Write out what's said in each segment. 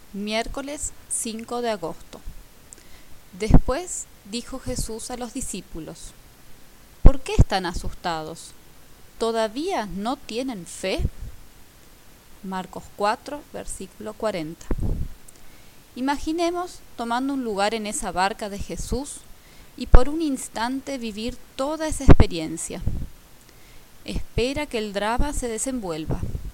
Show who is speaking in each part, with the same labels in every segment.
Speaker 1: Miércoles 5 de agosto. Después dijo Jesús a los discípulos: ¿Por qué están asustados? ¿Todavía no tienen fe? Marcos 4, versículo 40. Imaginemos tomando un lugar en esa barca de Jesús y por un instante vivir toda esa experiencia. Espera que el drama se desenvuelva.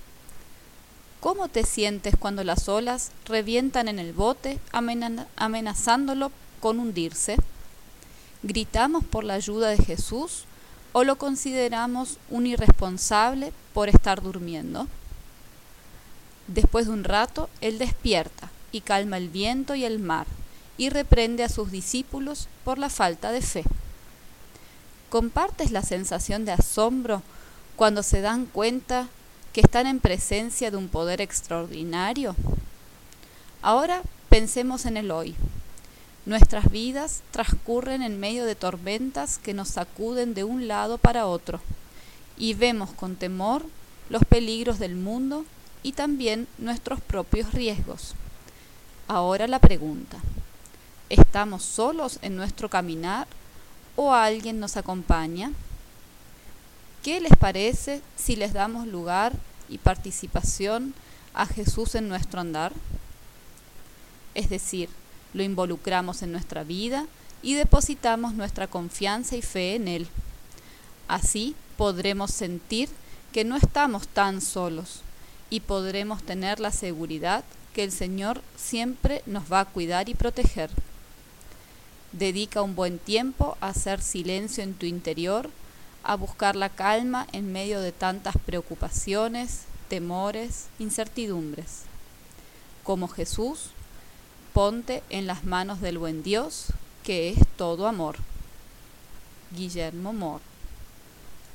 Speaker 1: ¿Cómo te sientes cuando las olas revientan en el bote amenazándolo con hundirse? ¿Gritamos por la ayuda de Jesús o lo consideramos un irresponsable por estar durmiendo? Después de un rato, él despierta y calma el viento y el mar y reprende a sus discípulos por la falta de fe. ¿Compartes la sensación de asombro cuando se dan cuenta que están en presencia de un poder extraordinario? Ahora pensemos en el hoy. Nuestras vidas transcurren en medio de tormentas que nos sacuden de un lado para otro y vemos con temor los peligros del mundo y también nuestros propios riesgos. Ahora la pregunta: ¿estamos solos en nuestro caminar o alguien nos acompaña? ¿Qué les parece si les damos lugar y participación a Jesús en nuestro andar? Es decir, lo involucramos en nuestra vida y depositamos nuestra confianza y fe en Él. Así podremos sentir que no estamos tan solos y podremos tener la seguridad que el Señor siempre nos va a cuidar y proteger. Dedica un buen tiempo a hacer silencio en tu interior, a buscar la calma en medio de tantas preocupaciones, temores, incertidumbres. Como Jesús, ponte en las manos del buen Dios, que es todo amor. Guillermo Mor.